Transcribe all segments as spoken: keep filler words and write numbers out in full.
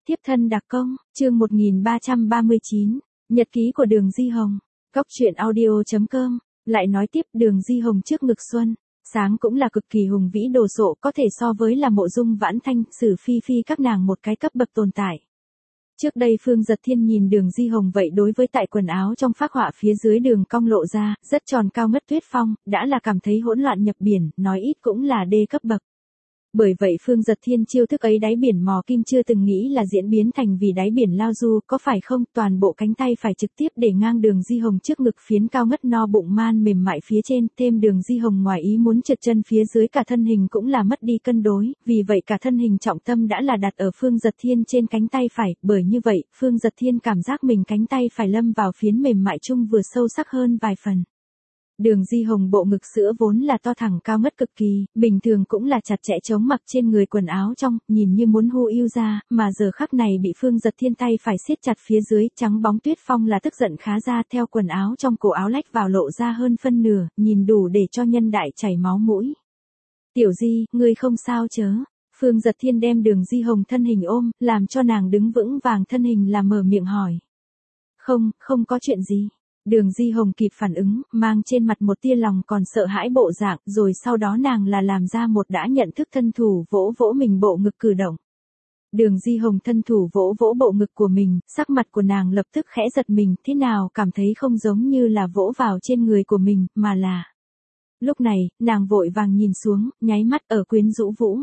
Tiếp thân đặc công, chương một nghìn ba trăm ba mươi chín, Nhật ký của Đường Di Hồng. Cóc truyện audio chấm com, lại nói tiếp Đường Di Hồng trước ngực xuân, sáng cũng là cực kỳ hùng vĩ đồ sộ, có thể so với là Mộ Dung Vãn Thanh, Sử Phi Phi các nàng một cái cấp bậc tồn tại. Trước đây Phương Giật Thiên nhìn Đường Di Hồng vậy đối với tại quần áo trong phác họa phía dưới đường cong lộ ra, rất tròn cao ngất tuyết phong, đã là cảm thấy hỗn loạn nhập biển, nói ít cũng là đê cấp bậc. Bởi vậy Phương Giật Thiên chiêu thức ấy đáy biển mò kim chưa từng nghĩ là diễn biến thành vì đáy biển lao du, có phải không? Toàn bộ cánh tay phải trực tiếp để ngang Đường Di Hồng trước ngực phiến cao ngất no bụng man mềm mại phía trên, thêm Đường Di Hồng ngoài ý muốn trượt chân phía dưới, cả thân hình cũng là mất đi cân đối, vì vậy cả thân hình trọng tâm đã là đặt ở Phương Giật Thiên trên cánh tay phải, bởi như vậy, Phương Giật Thiên cảm giác mình cánh tay phải lâm vào phiến mềm mại chung vừa sâu sắc hơn vài phần. Đường Di Hồng bộ ngực sữa vốn là to thẳng cao ngất cực kỳ, bình thường cũng là chặt chẽ chống mặc trên người quần áo trong, nhìn như muốn hu yêu ra, mà giờ khắc này bị Phương Giật Thiên tay phải siết chặt phía dưới, trắng bóng tuyết phong là tức giận khá ra, theo quần áo trong cổ áo lách vào lộ ra hơn phân nửa, nhìn đủ để cho nhân đại chảy máu mũi. Tiểu Di, ngươi không sao chớ? Phương Giật Thiên đem Đường Di Hồng thân hình ôm, làm cho nàng đứng vững vàng thân hình là mở miệng hỏi. Không, không có chuyện gì. Đường Di Hồng kịp phản ứng, mang trên mặt một tia lòng còn sợ hãi bộ dạng, rồi sau đó nàng là làm ra một đã nhận thức thân thủ vỗ vỗ mình bộ ngực cử động. Đường Di Hồng thân thủ vỗ vỗ bộ ngực của mình, sắc mặt của nàng lập tức khẽ giật mình, thế nào cảm thấy không giống như là vỗ vào trên người của mình, mà là... Lúc này, nàng vội vàng nhìn xuống, nháy mắt ở quyến rũ vũ.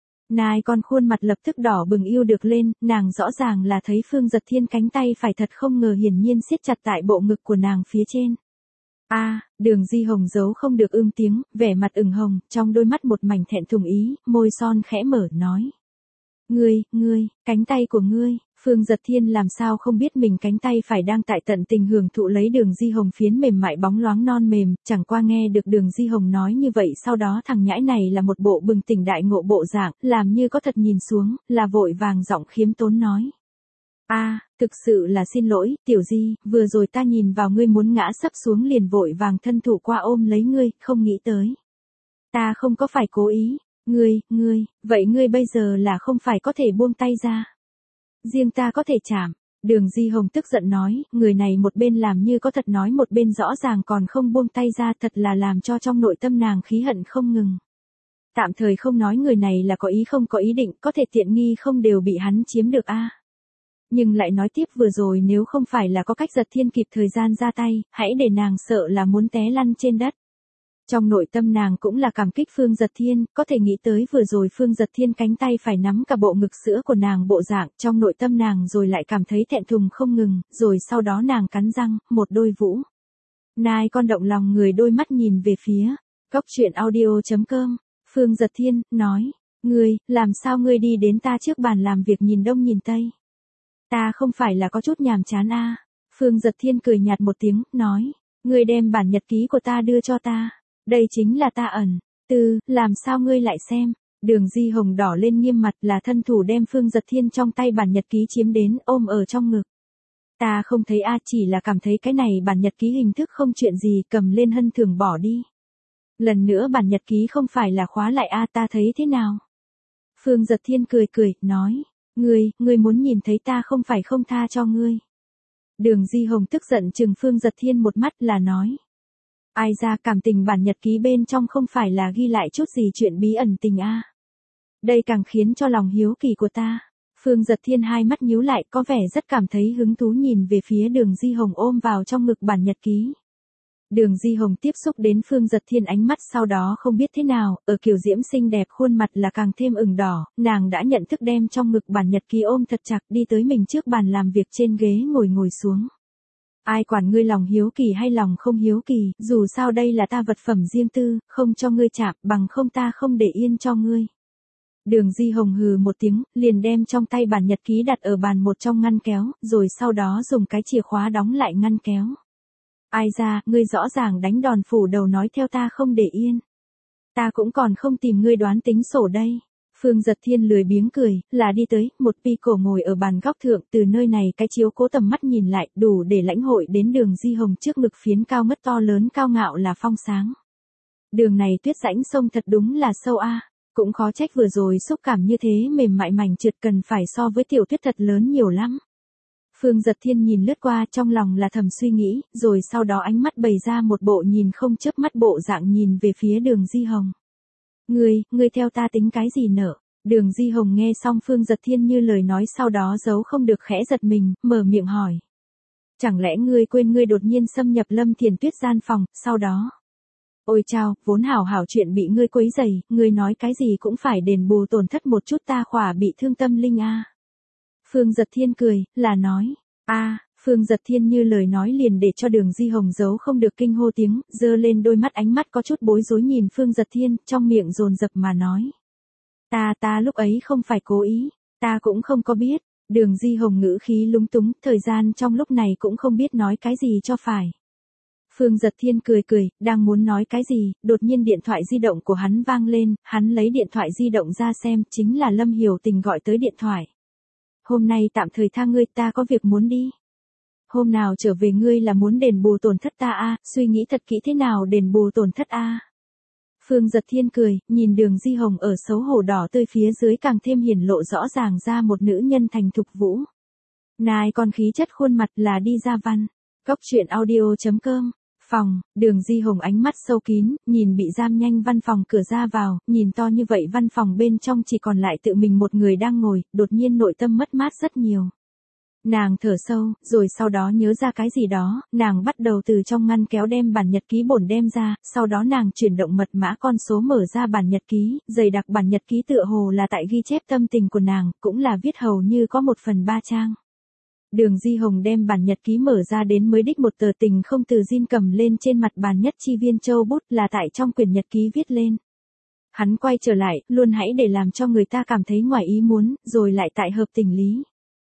Nai con khuôn mặt lập tức đỏ bừng yêu được lên, nàng rõ ràng là thấy Phương Giật Thiên cánh tay phải thật không ngờ hiển nhiên siết chặt tại bộ ngực của nàng phía trên. A, à, Đường Di Hồng giấu không được ưm tiếng, vẻ mặt ửng hồng, trong đôi mắt một mảnh thẹn thùng ý, môi son khẽ mở nói. Ngươi, ngươi, cánh tay của ngươi. Phương Giật Thiên làm sao không biết mình cánh tay phải đang tại tận tình hưởng thụ lấy Đường Di Hồng phiến mềm mại bóng loáng non mềm, chẳng qua nghe được Đường Di Hồng nói như vậy, sau đó thằng nhãi này là một bộ bừng tỉnh đại ngộ bộ dạng, làm như có thật nhìn xuống, là vội vàng giọng khiếm tốn nói. A, à, thực sự là xin lỗi, Tiểu Di, vừa rồi ta nhìn vào ngươi muốn ngã sấp xuống liền vội vàng thân thủ qua ôm lấy ngươi, không nghĩ tới. Ta không có phải cố ý, ngươi, ngươi, vậy ngươi bây giờ là không phải có thể buông tay ra. Riêng ta có thể chạm. Đường Di Hồng tức giận nói, người này một bên làm như có thật nói một bên rõ ràng còn không buông tay ra, thật là làm cho trong nội tâm nàng khí hận không ngừng. Tạm thời không nói người này là có ý không có ý định, có thể tiện nghi không đều bị hắn chiếm được a. À. Nhưng lại nói tiếp vừa rồi nếu không phải là có cách Giật Thiên kịp thời gian ra tay, hãy để nàng sợ là muốn té lăn trên đất. Trong nội tâm nàng cũng là cảm kích Phương Giật Thiên, có thể nghĩ tới vừa rồi Phương Giật Thiên cánh tay phải nắm cả bộ ngực sữa của nàng bộ dạng, trong nội tâm nàng rồi lại cảm thấy thẹn thùng không ngừng, rồi sau đó nàng cắn răng, một đôi vũ. Nai con động lòng người đôi mắt nhìn về phía, cóc truyện audio chấm com, Phương Giật Thiên, nói, ngươi, làm sao ngươi đi đến ta trước bàn làm việc nhìn đông nhìn tây? Ta không phải là có chút nhàm chán a? À? Phương Giật Thiên cười nhạt một tiếng, nói, ngươi đem bản nhật ký của ta đưa cho ta. Đây chính là ta ẩn. Tư, làm sao ngươi lại xem? Đường Di Hồng đỏ lên nghiêm mặt là thân thủ đem Phương Giật Thiên trong tay bản nhật ký chiếm đến, ôm ở trong ngực. Ta không thấy a, chỉ là cảm thấy cái này bản nhật ký hình thức không chuyện gì, cầm lên hân thường bỏ đi. Lần nữa bản nhật ký không phải là khóa lại a, ta thấy thế nào? Phương Giật Thiên cười cười, nói, ngươi, ngươi muốn nhìn thấy ta không phải không tha cho ngươi. Đường Di Hồng tức giận chừng Phương Giật Thiên một mắt là nói. Ai ra cảm tình bản nhật ký bên trong không phải là ghi lại chút gì chuyện bí ẩn tình a. À. Đây càng khiến cho lòng hiếu kỳ của ta. Phương Giật Thiên hai mắt nhíu lại có vẻ rất cảm thấy hứng thú nhìn về phía Đường Di Hồng ôm vào trong ngực bản nhật ký. Đường Di Hồng tiếp xúc đến Phương Giật Thiên ánh mắt sau đó không biết thế nào, ở kiểu diễm xinh đẹp khuôn mặt là càng thêm ửng đỏ, nàng đã nhận thức đem trong ngực bản nhật ký ôm thật chặt đi tới mình trước bàn làm việc trên ghế ngồi ngồi xuống. Ai quản ngươi lòng hiếu kỳ hay lòng không hiếu kỳ, dù sao đây là ta vật phẩm riêng tư, không cho ngươi chạm, bằng không ta không để yên cho ngươi. Đường Di Hồng hừ một tiếng, liền đem trong tay bản nhật ký đặt ở bàn một trong ngăn kéo, rồi sau đó dùng cái chìa khóa đóng lại ngăn kéo. Ai ra, ngươi rõ ràng đánh đòn phủ đầu nói theo ta không để yên. Ta cũng còn không tìm ngươi đoán tính sổ đây. Phương Giật Thiên lười biếng cười, là đi tới, một pi cổ ngồi ở bàn góc thượng, từ nơi này cái chiếu cố tầm mắt nhìn lại, đủ để lãnh hội đến Đường Di Hồng trước ngực phiến cao ngất to lớn cao ngạo là phong sáng. Đường này tuyết rãnh sông thật đúng là sâu a. Cũng khó trách vừa rồi xúc cảm như thế mềm mại mảnh trượt cần phải so với tiểu thuyết thật lớn nhiều lắm. Phương Giật Thiên nhìn lướt qua trong lòng là thầm suy nghĩ, rồi sau đó ánh mắt bày ra một bộ nhìn không chớp mắt bộ dạng nhìn về phía Đường Di Hồng. Ngươi, ngươi theo ta tính cái gì nợ? Đường Di Hồng nghe xong Phương Giật Thiên như lời nói sau đó giấu không được khẽ giật mình, mở miệng hỏi. Chẳng lẽ ngươi quên ngươi đột nhiên xâm nhập Lâm Thiền Tuyết gian phòng, sau đó... Ôi chao, vốn hảo hảo chuyện bị ngươi quấy rầy, ngươi nói cái gì cũng phải đền bù tổn thất một chút ta khỏa bị thương tâm linh a. Phương Giật Thiên cười, là nói, a, Phương Giật Thiên như lời nói liền để cho Đường Di Hồng giấu không được kinh hô tiếng, giơ lên đôi mắt ánh mắt có chút bối rối nhìn Phương Giật Thiên, trong miệng dồn dập mà nói. Ta ta lúc ấy không phải cố ý, ta cũng không có biết. Đường Di Hồng ngữ khí lúng túng, thời gian trong lúc này cũng không biết nói cái gì cho phải. Phương Giật Thiên cười cười, đang muốn nói cái gì, đột nhiên điện thoại di động của hắn vang lên, hắn lấy điện thoại di động ra xem, chính là Lâm Hiểu Tình gọi tới điện thoại. Hôm nay tạm thời tha ngươi, ta có việc muốn đi. Hôm nào trở về ngươi là muốn đền bù tổn thất ta a, suy nghĩ thật kỹ thế nào đền bù tổn thất a. Phương Giật Thiên cười, nhìn Đường Di Hồng ở xấu hổ đỏ tươi phía dưới càng thêm hiển lộ rõ ràng ra một nữ nhân thành thục vũ. Nài con khí chất khuôn mặt là đi ra văn. Cốc truyện audio chấm com. Phòng, Đường Di Hồng ánh mắt sâu kín, nhìn bị giam nhanh văn phòng cửa ra vào, nhìn to như vậy văn phòng bên trong chỉ còn lại tự mình một người đang ngồi, đột nhiên nội tâm mất mát rất nhiều. Nàng thở sâu, rồi sau đó nhớ ra cái gì đó, nàng bắt đầu từ trong ngăn kéo đem bản nhật ký bổn đem ra, sau đó nàng chuyển động mật mã con số mở ra bản nhật ký, dày đặc bản nhật ký tựa hồ là tại ghi chép tâm tình của nàng, cũng là viết hầu như có một phần ba trang. Đường Di Hồng đem bản nhật ký mở ra đến mới đích một tờ tình không từ Jin cầm lên trên mặt bàn nhất chi viên châu bút là tại trong quyển nhật ký viết lên. Hắn quay trở lại, luôn hãy để làm cho người ta cảm thấy ngoài ý muốn, rồi lại tại hợp tình lý.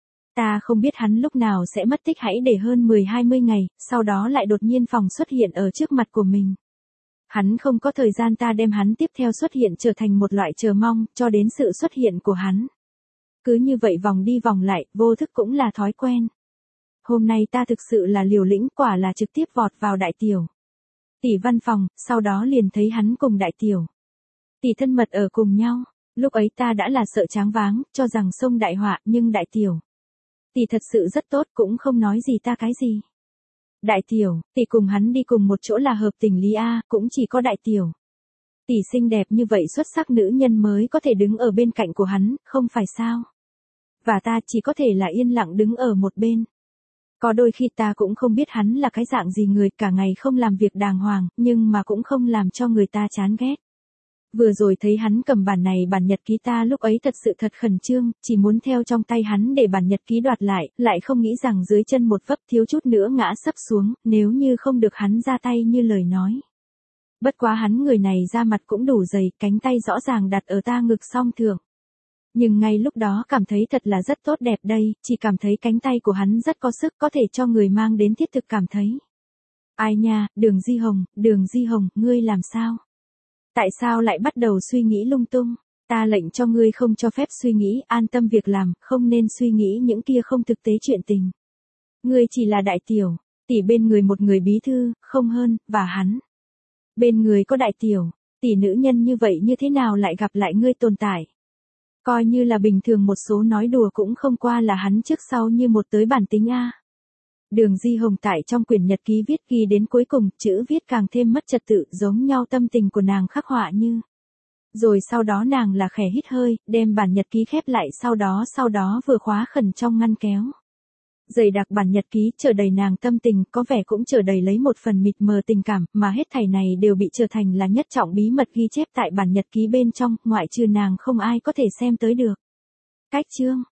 Ta không biết hắn lúc nào sẽ mất tích hãy để hơn mười hai mươi ngày, sau đó lại đột nhiên phòng xuất hiện ở trước mặt của mình. Hắn không có thời gian ta đem hắn tiếp theo xuất hiện trở thành một loại chờ mong, cho đến sự xuất hiện của hắn. Cứ như vậy vòng đi vòng lại, vô thức cũng là thói quen. Hôm nay ta thực sự là liều lĩnh, quả là trực tiếp vọt vào đại tiểu tỷ văn phòng, sau đó liền thấy hắn cùng đại tiểu tỷ thân mật ở cùng nhau. Lúc ấy ta đã là sợ choáng váng, cho rằng xông đại họa, nhưng đại tiểu tỷ thật sự rất tốt, cũng không nói gì ta cái gì. Đại tiểu tỷ cùng hắn đi cùng một chỗ là hợp tình lý a, cũng chỉ có đại tiểu tỷ xinh đẹp như vậy xuất sắc nữ nhân mới có thể đứng ở bên cạnh của hắn, không phải sao? Và ta chỉ có thể là yên lặng đứng ở một bên. Có đôi khi ta cũng không biết hắn là cái dạng gì người, cả ngày không làm việc đàng hoàng, nhưng mà cũng không làm cho người ta chán ghét. Vừa rồi thấy hắn cầm bản này bản nhật ký ta lúc ấy thật sự thật khẩn trương, chỉ muốn theo trong tay hắn để bản nhật ký đoạt lại, lại không nghĩ rằng dưới chân một vấp thiếu chút nữa ngã sấp xuống, nếu như không được hắn ra tay như lời nói. Bất quá hắn người này ra mặt cũng đủ dày, cánh tay rõ ràng đặt ở ta ngực song thượng. Nhưng ngay lúc đó cảm thấy thật là rất tốt đẹp đây, chỉ cảm thấy cánh tay của hắn rất có sức, có thể cho người mang đến thiết thực cảm thấy. Ai nha, Đường Di Hồng, Đường Di Hồng, ngươi làm sao? Tại sao lại bắt đầu suy nghĩ lung tung? Ta lệnh cho ngươi không cho phép suy nghĩ, an tâm việc làm, không nên suy nghĩ những kia không thực tế chuyện tình. Ngươi chỉ là đại tiểu tỷ bên người một người bí thư, không hơn, và hắn. Bên người có đại tiểu tỷ nữ nhân như vậy như thế nào lại gặp lại ngươi tồn tại? Coi như là bình thường một số nói đùa cũng không qua là hắn trước sau như một tới bản tính a. Đường Di Hồng tại trong quyển nhật ký viết ghi đến cuối cùng, chữ viết càng thêm mất trật tự, giống nhau tâm tình của nàng khắc họa như. Rồi sau đó nàng là khẽ hít hơi, đem bản nhật ký khép lại, sau đó sau đó vừa khóa khẩn trong ngăn kéo. Dày đặc bản nhật ký chở đầy nàng tâm tình, có vẻ cũng chở đầy lấy một phần mịt mờ tình cảm, mà hết thảy này đều bị trở thành là nhất trọng bí mật ghi chép tại bản nhật ký bên trong, ngoại trừ nàng không ai có thể xem tới được. Cách chương